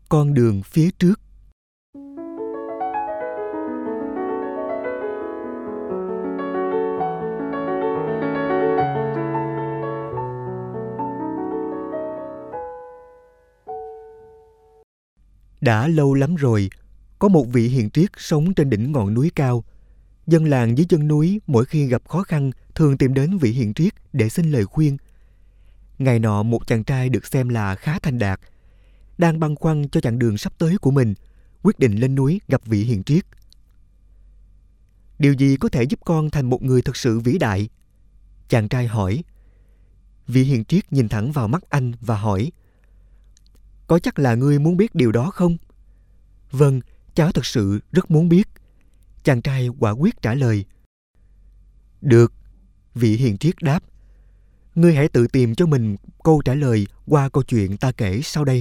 con đường phía trước. Đã lâu lắm rồi, có một vị hiền triết sống trên đỉnh ngọn núi cao. Dân làng dưới chân núi mỗi khi gặp khó khăn thường tìm đến vị hiền triết để xin lời khuyên. Ngày nọ một chàng trai được xem là khá thành đạt, đang băn khoăn cho chặng đường sắp tới của mình, quyết định lên núi gặp vị hiền triết. Điều gì có thể giúp con thành một người thật sự vĩ đại? Chàng trai hỏi. Vị hiền triết nhìn thẳng vào mắt anh và hỏi. Có chắc là ngươi muốn biết điều đó không? Vâng, cháu thật sự rất muốn biết. Chàng trai quả quyết trả lời. Được, vị hiền triết đáp. Ngươi hãy tự tìm cho mình câu trả lời qua câu chuyện ta kể sau đây.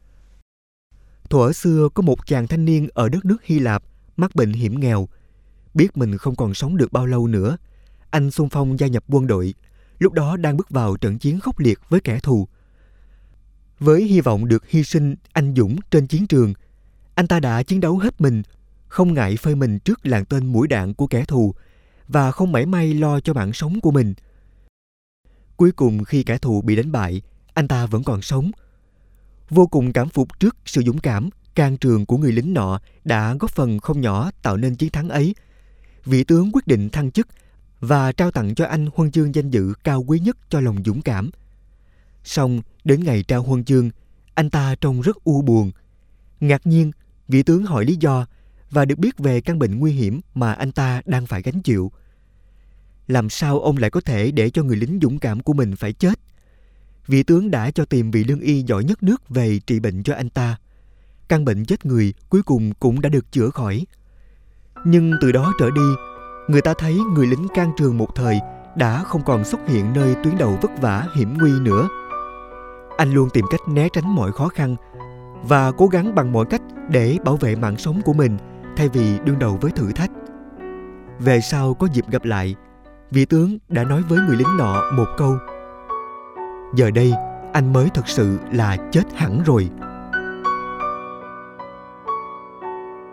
Thuở xưa có một chàng thanh niên ở đất nước Hy Lạp mắc bệnh hiểm nghèo. Biết mình không còn sống được bao lâu nữa, anh xung phong gia nhập quân đội, lúc đó đang bước vào trận chiến khốc liệt với kẻ thù. Với hy vọng được hy sinh anh dũng trên chiến trường, anh ta đã chiến đấu hết mình, không ngại phơi mình trước làn tên mũi đạn của kẻ thù và không mảy may lo cho mạng sống của mình. Cuối cùng khi kẻ thù bị đánh bại, anh ta vẫn còn sống. Vô cùng cảm phục trước sự dũng cảm, can trường của người lính nọ đã góp phần không nhỏ tạo nên chiến thắng ấy. Vị tướng quyết định thăng chức và trao tặng cho anh huân chương danh dự cao quý nhất cho lòng dũng cảm. Song đến ngày trao huân chương, anh ta trông rất u buồn. Ngạc nhiên, vị tướng hỏi lý do và được biết về căn bệnh nguy hiểm mà anh ta đang phải gánh chịu. Làm sao ông lại có thể để cho người lính dũng cảm của mình phải chết? Vị tướng đã cho tìm vị lương y giỏi nhất nước về trị bệnh cho anh ta. Căn bệnh chết người cuối cùng cũng đã được chữa khỏi. Nhưng từ đó trở đi, người ta thấy người lính can trường một thời đã không còn xuất hiện nơi tuyến đầu vất vả hiểm nguy nữa. Anh luôn tìm cách né tránh mọi khó khăn và cố gắng bằng mọi cách để bảo vệ mạng sống của mình thay vì đương đầu với thử thách. Về sau có dịp gặp lại, vị tướng đã nói với người lính nọ một câu. Giờ đây, anh mới thật sự là chết hẳn rồi.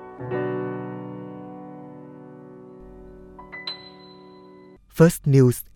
First News